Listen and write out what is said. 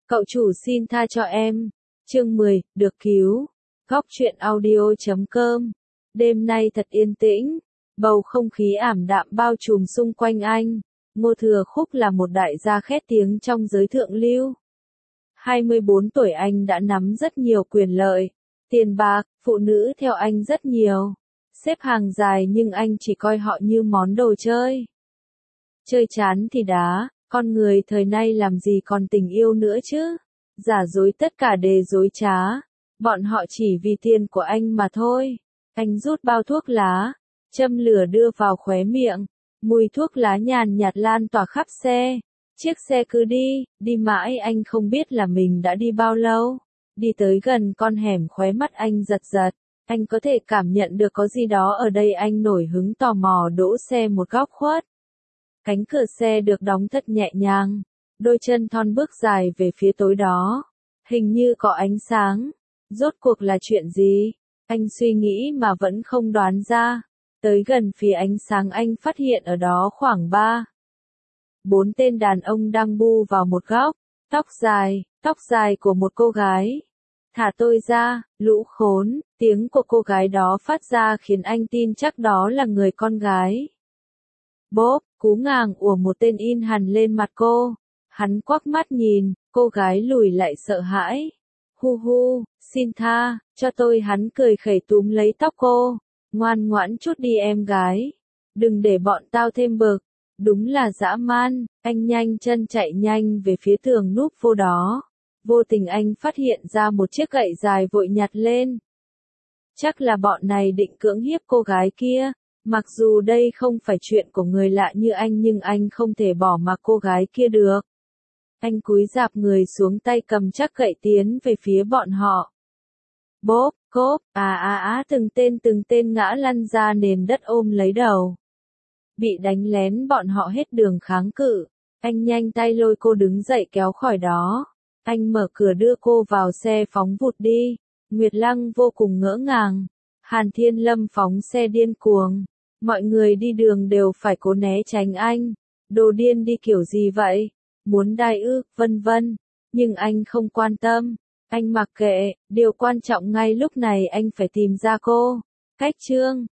Cậu chủ xin tha cho em. Chương 10, được cứu. Góc truyện audio.com. Đêm nay thật yên tĩnh, bầu không khí ảm đạm bao trùm xung quanh anh. Ngô Thừa Khúc là một đại gia khét tiếng trong giới thượng lưu. 24 tuổi anh đã nắm rất nhiều quyền lợi, tiền bạc, phụ nữ theo anh rất nhiều. Xếp hàng dài nhưng anh chỉ coi họ như món đồ chơi. Chơi chán thì đá, con người thời nay làm gì còn tình yêu nữa chứ? Giả dối tất cả đều dối trá. Bọn họ chỉ vì tiền của anh mà thôi. Anh rút bao thuốc lá, châm lửa đưa vào khóe miệng. Mùi thuốc lá nhàn nhạt lan tỏa khắp xe. Chiếc xe cứ đi mãi anh không biết là mình đã đi bao lâu. Đi tới gần con hẻm khóe mắt anh giật giật. Anh có thể cảm nhận được có gì đó ở đây. Anh nổi hứng tò mò đỗ xe một góc khuất. Cánh cửa xe được đóng thật nhẹ nhàng. Đôi chân thon bước dài về phía tối đó. Hình như có ánh sáng. Rốt cuộc là chuyện gì? Anh suy nghĩ mà vẫn không đoán ra. Tới gần phía ánh sáng anh phát hiện ở đó khoảng 4 tên đàn ông đang bu vào một góc. Tóc dài của một cô gái. Thả tôi ra, lũ khốn, tiếng của cô gái đó phát ra khiến anh tin chắc đó là người con gái. Bốp, cú ngàng của một tên in hẳn lên mặt cô. Hắn quắc mắt nhìn, cô gái lùi lại sợ hãi. Hu, xin tha, cho tôi. Hắn cười khẩy túm lấy tóc cô. Ngoan ngoãn chút đi em gái. Đừng để bọn tao thêm bực. Đúng là dã man, anh nhanh chân chạy nhanh về phía tường núp vô đó. Vô tình anh phát hiện ra một chiếc gậy dài vội nhặt lên. Chắc là bọn này định cưỡng hiếp cô gái kia. Mặc dù đây không phải chuyện của người lạ như anh nhưng anh không thể bỏ mặc cô gái kia được. Anh cúi rạp người xuống tay cầm chắc gậy tiến về phía bọn họ. Bốp, cốp, từng tên ngã lăn ra nền đất ôm lấy đầu. Bị đánh lén bọn họ hết đường kháng cự. Anh nhanh tay lôi cô đứng dậy kéo khỏi đó. Anh mở cửa đưa cô vào xe phóng vụt đi. Nguyệt Lăng vô cùng ngỡ ngàng. Hàn Thiên Lâm phóng xe điên cuồng. Mọi người đi đường đều phải cố né tránh anh. Đồ điên đi kiểu gì vậy? Muốn đai ư, vân vân. Nhưng anh không quan tâm. Anh mặc kệ, điều quan trọng ngay lúc này anh phải tìm ra cô. Cách chương